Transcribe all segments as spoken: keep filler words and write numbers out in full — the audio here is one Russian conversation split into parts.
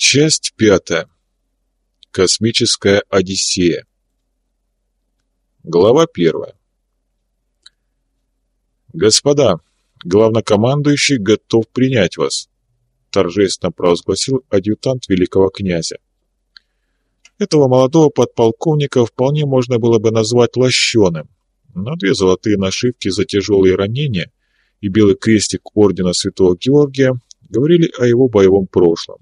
Часть пятая. Космическая Одиссея. Глава первая. «Господа, главнокомандующий готов принять вас», — торжественно провозгласил адъютант великого князя. Этого молодого подполковника вполне можно было бы назвать лощеным, но две золотые нашивки за тяжелые ранения и белый крестик ордена Святого Георгия говорили о его боевом прошлом.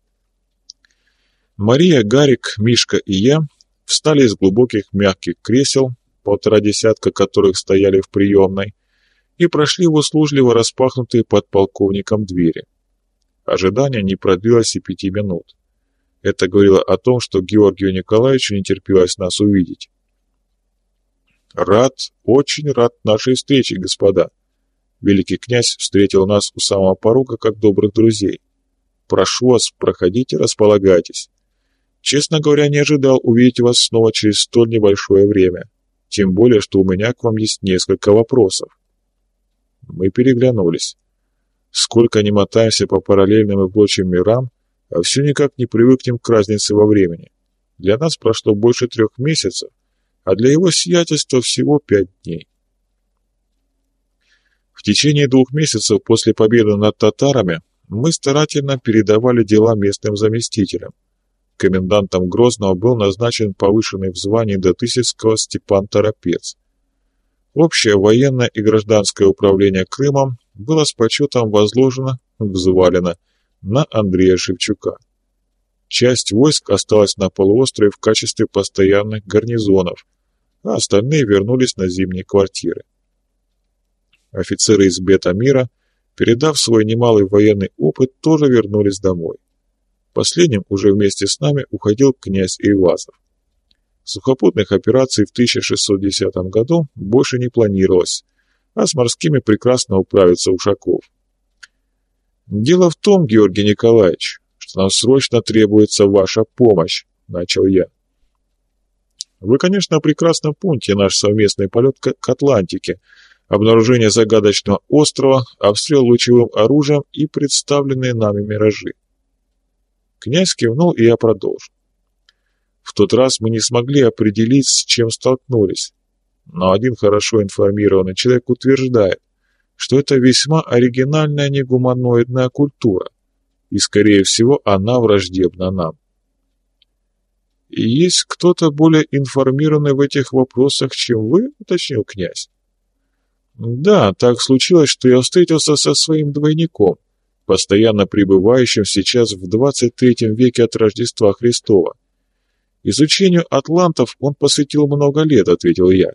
Мария, Гарик, Мишка и я встали из глубоких мягких кресел, полтора десятка которых стояли в приемной, и прошли в услужливо распахнутые подполковником двери. Ожидание не продлилось и пяти минут. Это говорило о том, что Георгию Николаевичу не терпелось нас увидеть. «Рад, очень рад нашей встрече, господа!» Великий князь встретил нас у самого порога, как добрых друзей. «Прошу вас, проходите, располагайтесь. Честно говоря, не ожидал увидеть вас снова через столь небольшое время. Тем более, что у меня к вам есть несколько вопросов». Мы переглянулись. Сколько ни мотаемся по параллельным и прочим мирам, а все никак не привыкнем к разнице во времени. Для нас прошло больше трех месяцев, а для его сиятельства всего пять дней. В течение двух месяцев после победы над татарами мы старательно передавали дела местным заместителям. Комендантом Грозного был назначен повышенный в звании до Тысяцкого Степан Торопец. Общее военное и гражданское управление Крымом было с почетом возложено, взвалено, на Андрея Шевчука. Часть войск осталась на полуострове в качестве постоянных гарнизонов, а остальные вернулись на зимние квартиры. Офицеры из Бета-Мира, передав свой немалый военный опыт, тоже вернулись домой. Последним уже вместе с нами уходил князь Эйвазов. Сухопутных операций в тысяча шестьсот десятом году больше не планировалось, а с морскими прекрасно управится Ушаков. «Дело в том, Георгий Николаевич, что нам срочно требуется ваша помощь», — начал я. «Вы, конечно, прекрасно помните наш совместный полет к Атлантике, обнаружение загадочного острова, обстрел лучевым оружием и представленные нами миражи». Князь кивнул, и я продолжил. В тот раз мы не смогли определить, с чем столкнулись, но один хорошо информированный человек утверждает, что это весьма оригинальная негуманоидная культура, и, скорее всего, она враждебна нам. «И есть кто-то более информированный в этих вопросах, чем вы?» — уточнил князь. «Да, так случилось, что я встретился со своим двойником, постоянно пребывающим сейчас в двадцать третьем веке от Рождества Христова. Изучению атлантов он посвятил много лет», — ответил я.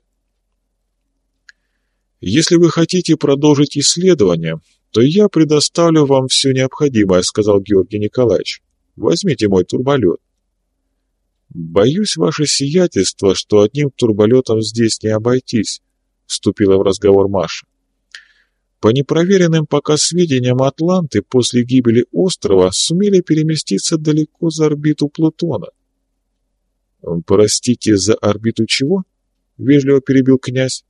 «Если вы хотите продолжить исследование, то я предоставлю вам все необходимое», — сказал Георгий Николаевич. «Возьмите мой турболет». «Боюсь, ваше сиятельство, что одним турболетом здесь не обойтись», — вступила в разговор Маша. «По непроверенным пока сведениям, атланты после гибели острова сумели переместиться далеко за орбиту Плутона». «Простите, за орбиту чего?» — вежливо перебил князь.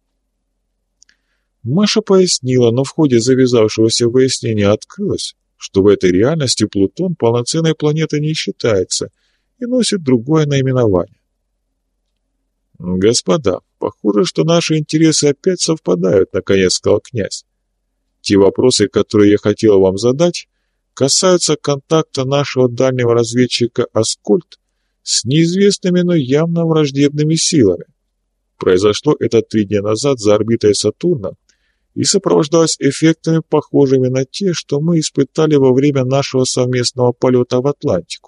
Маша пояснила, но в ходе завязавшегося выяснения открылось, что в этой реальности Плутон полноценной планетой не считается и носит другое наименование. «Господа, похоже, что наши интересы опять совпадают», — наконец сказал князь. «Те вопросы, которые я хотел вам задать, касаются контакта нашего дальнего разведчика Аскольд с неизвестными, но явно враждебными силами. Произошло это три дня назад за орбитой Сатурна и сопровождалось эффектами, похожими на те, что мы испытали во время нашего совместного полета в Атлантику».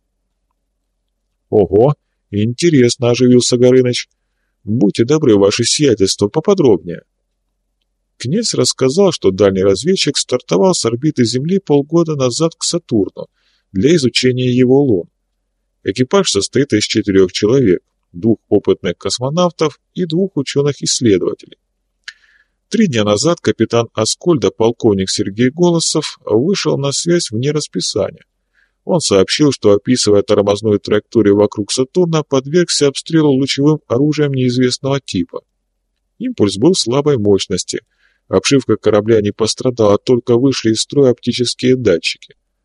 «Ого, интересно», — оживился Горыныч. «Будьте добры, ваше сиятельство, поподробнее». Князь рассказал, что дальний разведчик стартовал с орбиты Земли полгода назад к Сатурну для изучения его лун. Экипаж состоит из четырех человек, двух опытных космонавтов и двух ученых-исследователей. Три дня назад капитан Аскольда, полковник Сергей Голосов, вышел на связь вне расписания. Он сообщил, что, описывая тормозную траекторию вокруг Сатурна, подвергся обстрелу лучевым оружием неизвестного типа. Импульс был слабой мощности. Обшивка корабля не пострадала, только вышли из строя оптические датчики.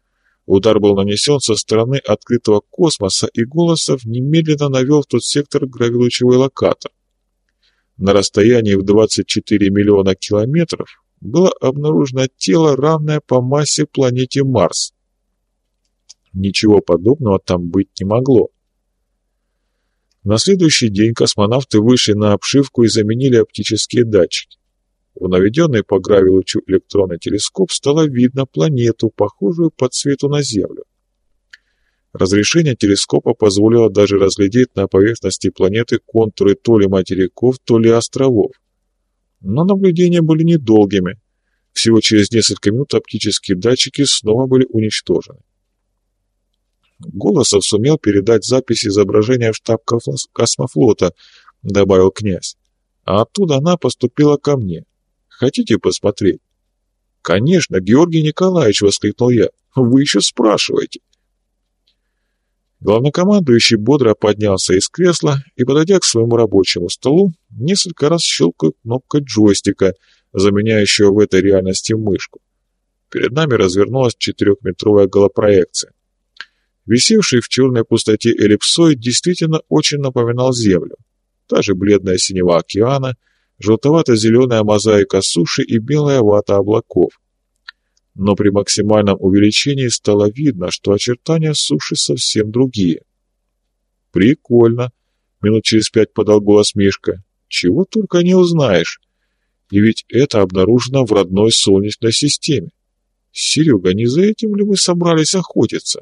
Удар был нанесен со стороны открытого космоса, и Голосов немедленно навел в тот сектор гравилучевой локатор. На расстоянии в двадцать четыре миллиона километров было обнаружено тело, равное по массе планете Марс. Ничего подобного там быть не могло. На следующий день космонавты вышли на обшивку и заменили оптические датчики. В наведенный по гравилучу электронный телескоп стало видно планету, похожую по цвету на Землю. Разрешение телескопа позволило даже разглядеть на поверхности планеты контуры то ли материков, то ли островов. Но наблюдения были недолгими. Всего через несколько минут оптические датчики снова были уничтожены. Голосов сумел передать запись изображения в штаб космофлота, добавил князь. А оттуда она поступила ко мне. Хотите посмотреть? Конечно, Георгий Николаевич, воскликнул я. Вы еще спрашиваете. Главнокомандующий бодро поднялся из кресла и, подойдя к своему рабочему столу, несколько раз щелкал кнопкой джойстика, заменяющего в этой реальности мышку. Перед нами развернулась четырехметровая голопроекция. Висевший в черной пустоте эллипсоид действительно очень напоминал Землю. Та же бледная синева океана, желтовато-зеленая мозаика суши и белая вата облаков. Но при максимальном увеличении стало видно, что очертания суши совсем другие. «Прикольно», — минут через пять подал голос Мишка. «Чего только не узнаешь. И ведь это обнаружено в родной Солнечной системе. Серега, не за этим ли мы собрались охотиться?»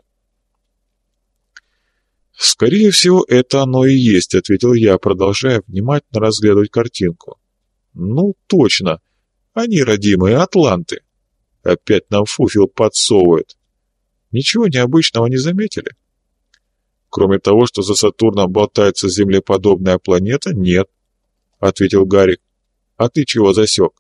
«Скорее всего, это оно и есть», — ответил я, продолжая внимательно разглядывать картинку. «Ну, точно. Они родимые атланты. Опять нам фуфел подсовывают. Ничего необычного не заметили? Кроме того, что за Сатурном болтается землеподобная планета, нет», — ответил Гарик. «А ты чего засек?»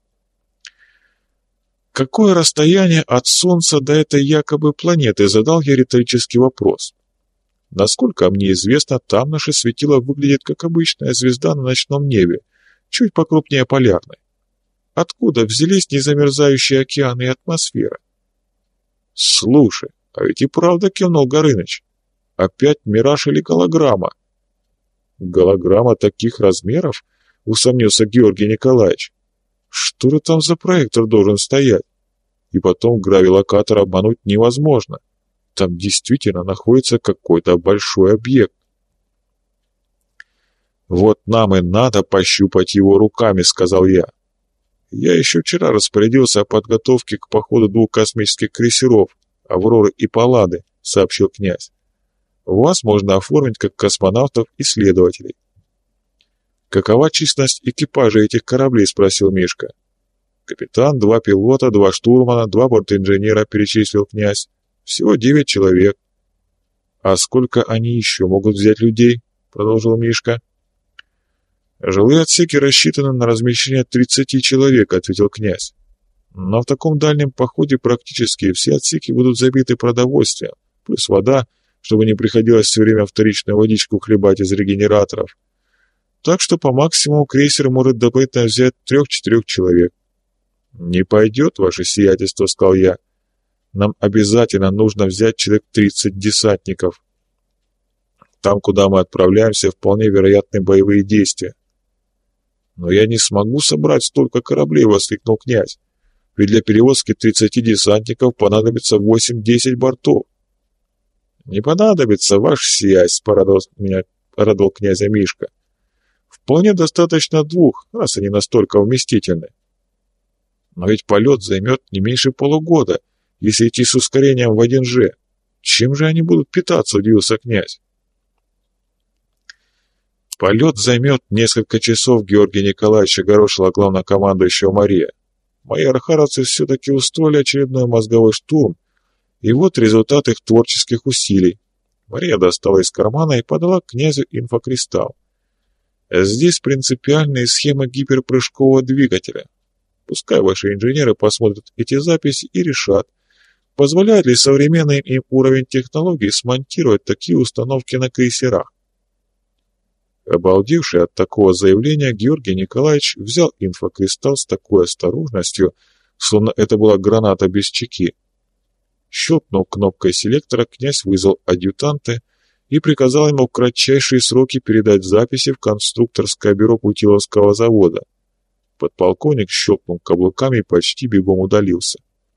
«Какое расстояние от Солнца до этой якобы планеты?» — задал я риторический вопрос. «Насколько мне известно, там наше светило выглядит как обычная звезда на ночном небе, чуть покрупнее полярной. Откуда взялись незамерзающие океаны и атмосфера?» «Слушай, а ведь и правда, — кивнул Горыныч, — опять мираж или голограмма?» «Голограмма таких размеров?» — усомнился Георгий Николаевич. «Что же там за проектор должен стоять? И потом гравилокатор обмануть невозможно. Там действительно находится какой-то большой объект». «Вот нам и надо пощупать его руками», — сказал я. «Я еще вчера распорядился о подготовке к походу двух космических крейсеров, «Авроры» и «Паллады», — сообщил князь. «Вас можно оформить как космонавтов-исследователей». «Какова численность экипажа этих кораблей?» — спросил Мишка. «Капитан, два пилота, два штурмана, два бортинженера», — перечислил князь. «Всего девять человек». «А сколько они еще могут взять людей?» — продолжил Мишка. «Жилые отсеки рассчитаны на размещение тридцати человек», — ответил князь. «Но в таком дальнем походе практически все отсеки будут забиты продовольствием, плюс вода, чтобы не приходилось все время вторичную водичку хлебать из регенераторов. Так что по максимуму крейсер может дополнительно взять трех-четырех человек». «Не пойдет, ваше сиятельство», — сказал я. «Нам обязательно нужно взять человек тридцать десантников. Там, куда мы отправляемся, вполне вероятны боевые действия». «Но я не смогу собрать столько кораблей», — воскликнул князь. «Ведь для перевозки тридцати десантников понадобится восемь-десять бортов». «Не понадобится, ваш сиясь», — порадовал меня, порадовал князя Мишка. «Вполне достаточно двух, раз они настолько вместительны». «Но ведь полет займет не меньше полугода, если идти с ускорением в один же. Чем же они будут питаться?» — удивился князь. «Полет займет несколько часов», — Георгий Николаевич огорошила главнокомандующего Мария. «Мои архаровцы все-таки устроили очередной мозговой штурм, и вот результат их творческих усилий». Мария достала из кармана и подала князю инфокристалл. «Здесь принципиальные схемы гиперпрыжкового двигателя. Пускай ваши инженеры посмотрят эти записи и решат, позволяет ли современный им уровень технологий смонтировать такие установки на крейсерах». Обалдевший от такого заявления, Георгий Николаевич взял инфокристалл с такой осторожностью, словно это была граната без чеки. Щелкнув кнопкой селектора, князь вызвал адъютанта и приказал ему в кратчайшие сроки передать записи в конструкторское бюро Путиловского завода. Подполковник щелкнул каблуками и почти бегом удалился.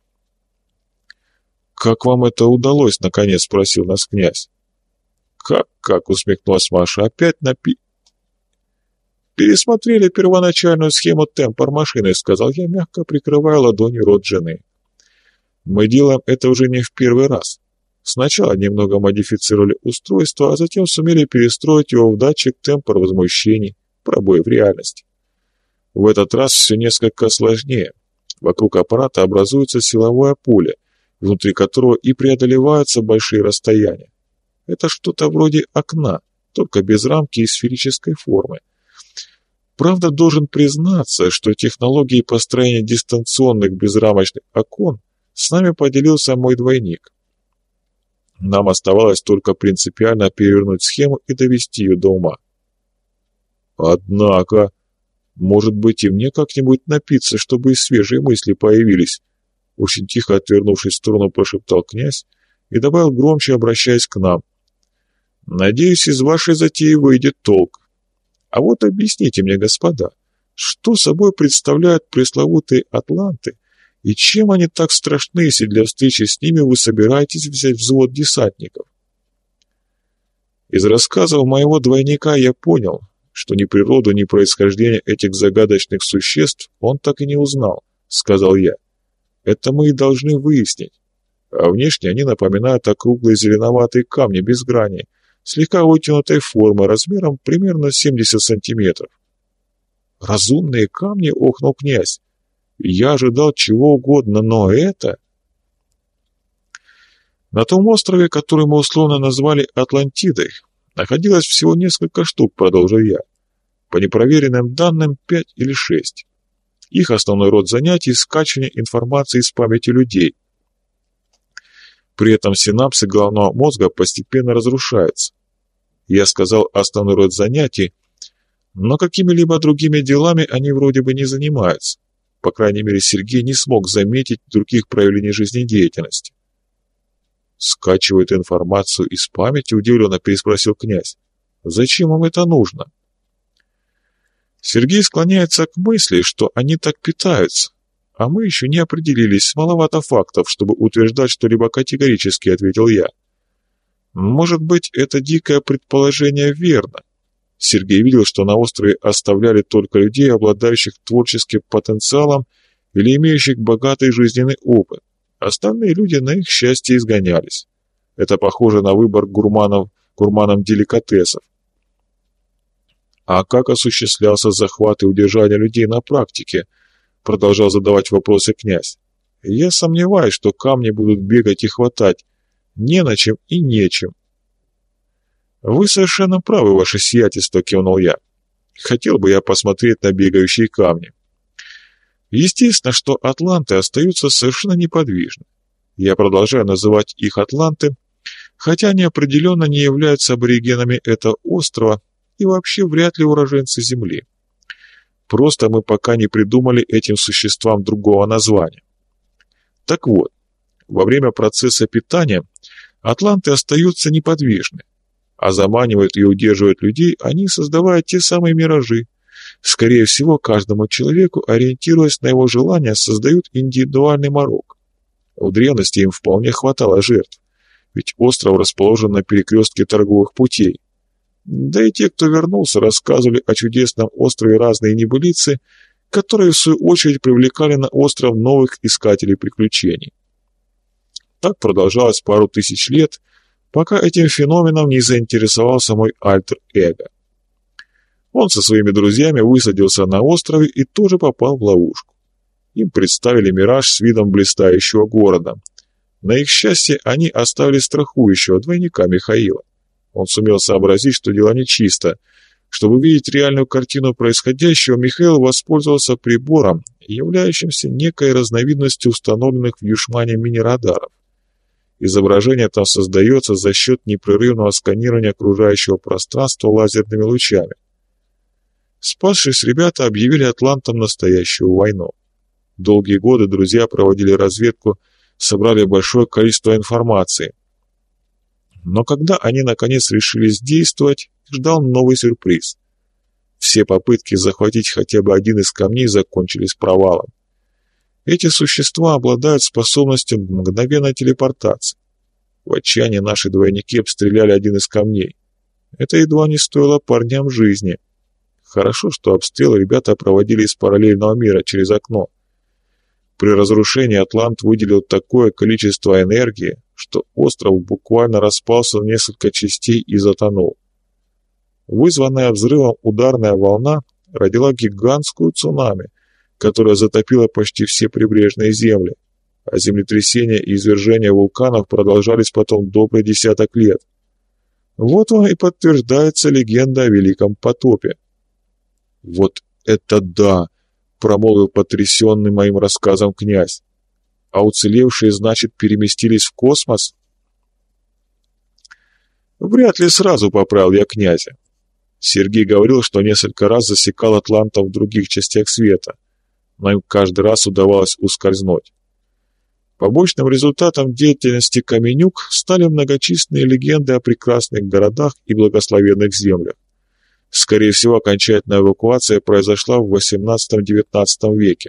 «Как вам это удалось?» — наконец спросил нас князь. «Как-как?» — усмехнулась Маша. «Опять напи...» «Пересмотрели первоначальную схему темпор машины», — сказал я, мягко прикрывая ладонью рот жены. «Мы делаем это уже не в первый раз. Сначала немного модифицировали устройство, а затем сумели перестроить его в датчик темпор возмущений, пробой в реальности. В этот раз все несколько сложнее. Вокруг аппарата образуется силовое поле, внутри которого и преодолеваются большие расстояния. Это что-то вроде окна, только без рамки и сферической формы. Правда, должен признаться, что технологией построения дистанционных безрамочных окон с нами поделился мой двойник. Нам оставалось только принципиально перевернуть схему и довести ее до ума. Однако, может быть, и мне как-нибудь напиться, чтобы и свежие мысли появились, очень тихо отвернувшись в сторону, прошептал князь и добавил громче, обращаясь к нам. Надеюсь, из вашей затеи выйдет толк. А вот объясните мне, господа, что собой представляют пресловутые атланты, и чем они так страшны, если для встречи с ними вы собираетесь взять взвод десантников? Из рассказов моего двойника я понял, что ни природу, ни происхождение этих загадочных существ он так и не узнал, сказал я. Это мы и должны выяснить. А внешне они напоминают округлые зеленоватые камни без грани, слегка вытянутой формы, размером примерно семьдесят сантиметров. «Разумные камни?» — охнул князь. «Я ожидал чего угодно, но это...» На том острове, который мы условно назвали Атлантидой, находилось всего несколько штук, продолжил я. По непроверенным данным, пять или шесть. Их основной род занятий — скачивание информации из памяти людей. При этом синапсы головного мозга постепенно разрушаются. Я сказал основной род занятий, но какими-либо другими делами они вроде бы не занимаются. По крайней мере, Сергей не смог заметить других проявлений жизнедеятельности. «Скачивают информацию из памяти?» — удивленно переспросил князь. «Зачем им это нужно?» Сергей склоняется к мысли, что они так питаются, а мы еще не определились, маловато фактов, чтобы утверждать что-либо категорически, ответил я. Может быть, это дикое предположение верно. Сергей видел, что на острове оставляли только людей, обладающих творческим потенциалом или имеющих богатый жизненный опыт. Остальные люди на их счастье изгонялись. Это похоже на выбор гурманов, гурманом деликатесов. А как осуществлялся захват и удержание людей на практике? Продолжал задавать вопросы князь. Я сомневаюсь, что камни будут бегать и хватать. Не на чем и нечем. Вы совершенно правы, ваше сиятельство, кивнул я. Хотел бы я посмотреть на бегающие камни. Естественно, что атланты остаются совершенно неподвижны. Я продолжаю называть их атланты, хотя они определенно не являются аборигенами этого острова и вообще вряд ли уроженцы Земли. Просто мы пока не придумали этим существам другого названия. Так вот, во время процесса питания атланты остаются неподвижны, а заманивают и удерживают людей они, создавая те самые миражи. Скорее всего, каждому человеку, ориентируясь на его желания, создают индивидуальный морок. В древности им вполне хватало жертв, ведь остров расположен на перекрестке торговых путей. Да и те, кто вернулся, рассказывали о чудесном острове разные небылицы, которые в свою очередь привлекали на остров новых искателей приключений. Так продолжалось пару тысяч лет, пока этим феноменом не заинтересовался мой альтер-эго. Он со своими друзьями высадился на острове и тоже попал в ловушку. Им представили мираж с видом блистающего города. На их счастье они оставили страхующего двойника Михаила. Он сумел сообразить, что дело нечисто. Чтобы видеть реальную картину происходящего, Михаил воспользовался прибором, являющимся некой разновидностью установленных в Юшмане мини-радаров. Изображение там создается за счет непрерывного сканирования окружающего пространства лазерными лучами. Спасшись, ребята объявили атлантам настоящую войну. Долгие годы друзья проводили разведку собрали большое количество информации. Но когда они наконец решились действовать, ждал новый сюрприз. Все попытки захватить хотя бы один из камней закончились провалом. Эти существа обладают способностью мгновенной телепортации. В отчаянии наши двойники обстреляли один из камней. Это едва не стоило парням жизни. Хорошо, что обстрел ребята проводили из параллельного мира через окно. При разрушении Атлант выделил такое количество энергии, что остров буквально распался на несколько частей и затонул. Вызванная взрывом ударная волна родила гигантскую цунами, которая затопила почти все прибрежные земли, а землетрясения и извержения вулканов продолжались потом добрый десяток лет. Вот вам и подтверждается легенда о Великом потопе. «Вот это да!» — промолвил потрясенный моим рассказом князь. «А уцелевшие, значит, переместились в космос?» «Вряд ли сразу», — поправил я князя. Сергей говорил, что несколько раз засекал атлантов в других частях света, но им каждый раз удавалось ускользнуть. Побочным результатом деятельности Каменюк стали многочисленные легенды о прекрасных городах и благословенных землях. Скорее всего, окончательная эвакуация произошла в восемнадцатом-девятнадцатом веке.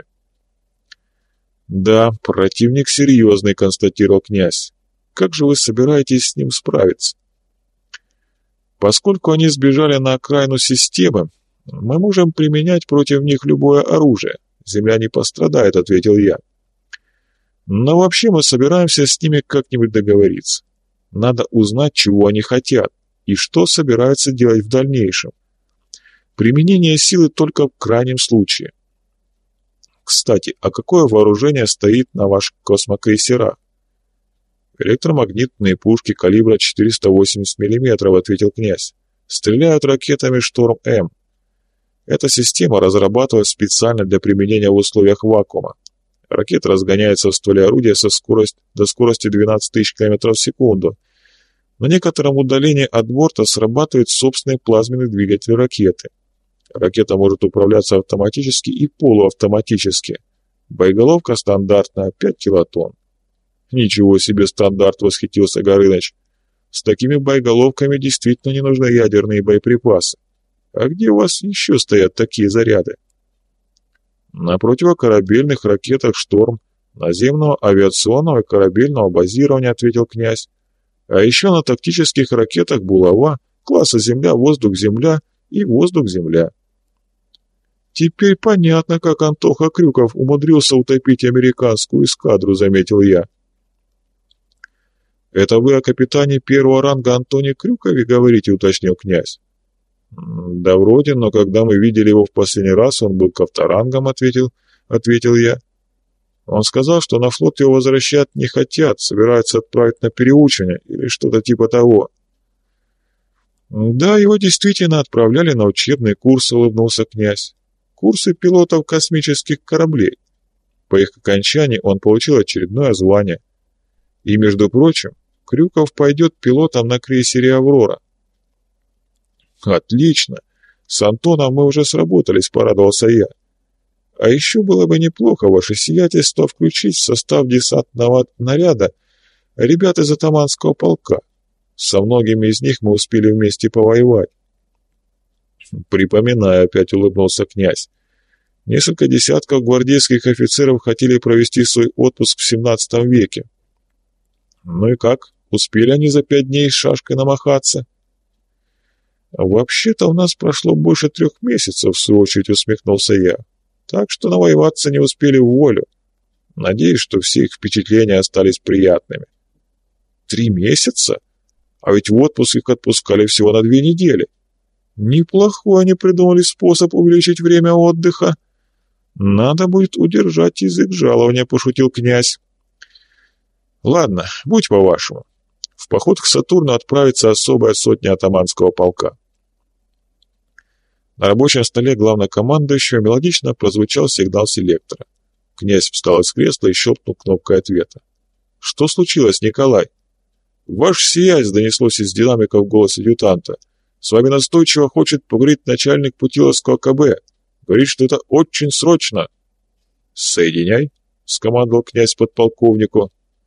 «Да, противник серьезный», — констатировал князь. «Как же вы собираетесь с ним справиться?» «Поскольку они сбежали на окраину системы, мы можем применять против них любое оружие. Земля не пострадает», — ответил я. «Но вообще мы собираемся с ними как-нибудь договориться. Надо узнать, чего они хотят и что собираются делать в дальнейшем. Применение силы только в крайнем случае. Кстати, а какое вооружение стоит на ваших космокрейсерах?» «Электромагнитные пушки калибра четыреста восемьдесят миллиметров», — ответил князь. «Стреляют ракетами «Шторм-М». Эта система разрабатывалась специально для применения в условиях вакуума. Ракета разгоняется в стволе орудия со скоростью до скорости двенадцать тысяч километров в секунду. На некотором удалении от борта срабатывает собственный плазменный двигатель ракеты. Ракета может управляться автоматически и полуавтоматически. Боеголовка стандартная, пять килотонн. «Ничего себе стандарт!» — восхитился Горыныч. «С такими боеголовками действительно не нужны ядерные боеприпасы. А где у вас еще стоят такие заряды?» «На противокорабельных ракетах «Шторм», наземного авиационного и корабельного базирования», — ответил князь. «А еще на тактических ракетах «Булава» класса «Земля-воздух-Земля» и «Воздух-Земля». «Теперь понятно, как Антоха Крюков умудрился утопить американскую эскадру», — заметил я. «Это вы о капитане первого ранга Антоне Крюкове говорите?» — уточнил князь. «Да вроде, но когда мы видели его в последний раз, он был ковторангом», — ответил, ответил я. «Он сказал, что на флот его возвращать не хотят, собираются отправить на переучивание или что-то типа того». «Да, его действительно отправляли на учебные курсы», — улыбнулся князь. «Курсы пилотов космических кораблей. По их окончании он получил очередное звание. И, между прочим, Крюков пойдет пилотом на крейсере «Аврора». «Отлично! С Антоном мы уже сработались», — порадовался я. «А еще было бы неплохо, ваше сиятельство, включить в состав десантного наряда ребят из атаманского полка. Со многими из них мы успели вместе повоевать». «Припоминаю», — опять улыбнулся князь. «Несколько десятков гвардейских офицеров хотели провести свой отпуск в семнадцатом веке. Ну и как? Успели они за пять дней с шашкой намахаться?» «Вообще-то у нас прошло больше трех месяцев», — в свою очередь усмехнулся я. «Так что навоеваться не успели в волю. Надеюсь, что все их впечатления остались приятными». «Три месяца? А ведь в отпуск их отпускали всего на две недели. Неплохой они придумали способ увеличить время отдыха. Надо будет удержать язык жалования», — пошутил князь. «Ладно, будь по-вашему. В поход к Сатурну отправится особая сотня атаманского полка». На рабочем столе главнокомандующего мелодично прозвучал сигнал селектора. Князь встал из кресла и щелкнул кнопкой ответа. «Что случилось, Николай?» «Ваше сиятельство», — донеслось из динамика в голос адъютанта. «С вами настойчиво хочет поговорить начальник Путиловского КБ. Говорит, что это очень срочно». «Соединяй», — скомандовал князь подполковнику.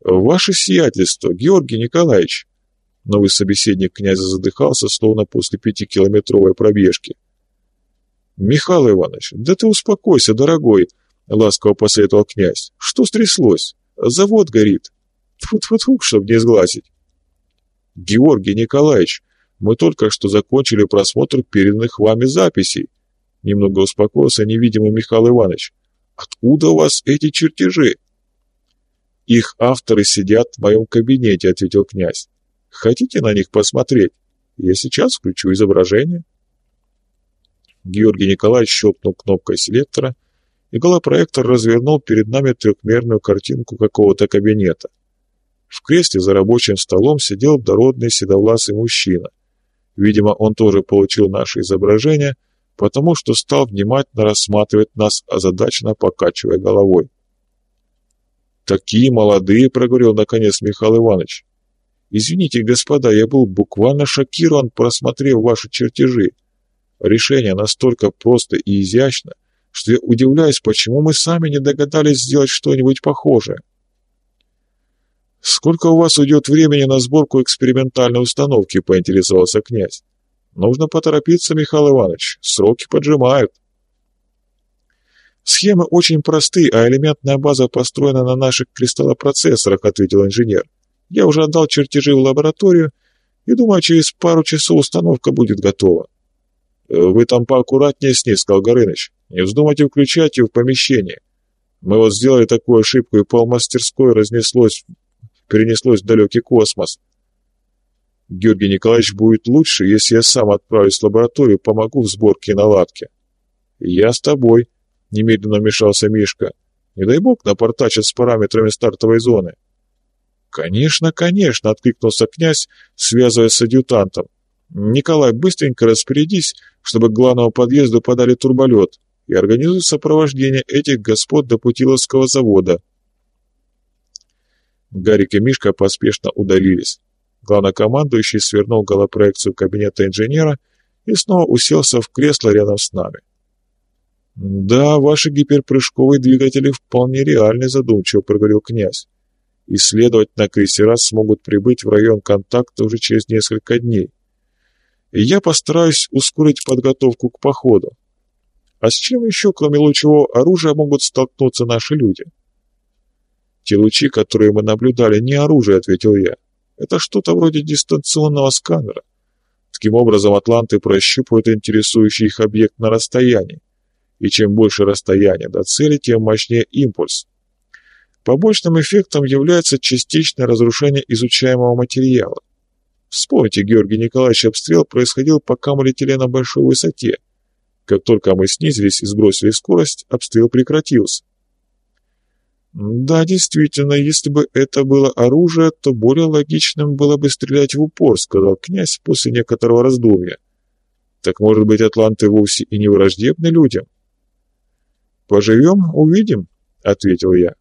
«Ваше сиятельство, Георгий Николаевич!» Новый собеседник князя задыхался, словно после пятикилометровой пробежки. «Михаил Иванович, да ты успокойся, дорогой!» — ласково посоветовал князь. «Что стряслось? Завод горит!» Тьфу-тьфу-тьфу, чтоб не сглазить. «Георгий Николаевич, мы только что закончили просмотр переданных вами записей». Немного успокоился невидимый Михаил Иванович. «Откуда у вас эти чертежи?» «Их авторы сидят в моем кабинете», — ответил князь. «Хотите на них посмотреть? Я сейчас включу изображение». Георгий Николаевич щелкнул кнопкой селектора, и голопроектор развернул перед нами трехмерную картинку какого-то кабинета. В кресле за рабочим столом сидел дородный седовласый мужчина. Видимо, он тоже получил наше изображение, потому что стал внимательно рассматривать нас, озадаченно покачивая головой. «Такие молодые», — проговорил наконец Михаил Иванович. «Извините, господа, я был буквально шокирован, просмотрев ваши чертежи. Решение настолько просто и изящно, что я удивляюсь, почему мы сами не догадались сделать что-нибудь похожее». «Сколько у вас уйдет времени на сборку экспериментальной установки?» — поинтересовался князь. «Нужно поторопиться, Михаил Иванович, сроки поджимают». «Схемы очень просты, а элементная база построена на наших кристаллопроцессорах», — ответил инженер. «Я уже отдал чертежи в лабораторию, и думаю, через пару часов установка будет готова». «Вы там поаккуратнее с ней», — сказал Горыныч. «Не вздумайте включать ее в помещение. Мы вот сделали такую ошибку, и полмастерской разнеслось, перенеслось в далекий космос. Георгий Николаевич, будет лучше, если я сам отправлюсь в лабораторию, помогу в сборке и наладке». «Я с тобой», — немедленно вмешался Мишка. «Не дай бог напортачат с параметрами стартовой зоны». «Конечно, конечно», — откликнулся князь, связываясь с адъютантом. «Николай, быстренько распорядись, чтобы к главному подъезду подали турболет, и организуй сопровождение этих господ до Путиловского завода». Гарик и Мишка поспешно удалились. Главнокомандующий свернул голопроекцию кабинета инженера и снова уселся в кресло рядом с нами. «Да, ваши гиперпрыжковые двигатели вполне реальны», — задумчиво проговорил князь. «И, следовательно, крейсера смогут прибыть в район контакта уже через несколько дней. И я постараюсь ускорить подготовку к походу. А с чем еще, кроме лучевого оружия, могут столкнуться наши люди?» «Те лучи, которые мы наблюдали, не оружие», — ответил я. «Это что-то вроде дистанционного сканера. Таким образом, атланты прощупывают интересующий их объект на расстоянии. И чем больше расстояние до цели, тем мощнее импульс. Побочным эффектом является частичное разрушение изучаемого материала. Вспомните, Георгий Николаевич, обстрел происходил, пока мы летели на большой высоте. Как только мы снизились и сбросили скорость, обстрел прекратился». «Да, действительно, если бы это было оружие, то более логичным было бы стрелять в упор», — сказал князь после некоторого раздумья. «Так, может быть, атланты вовсе и не враждебны людям?» «Поживем, увидим», — ответил я.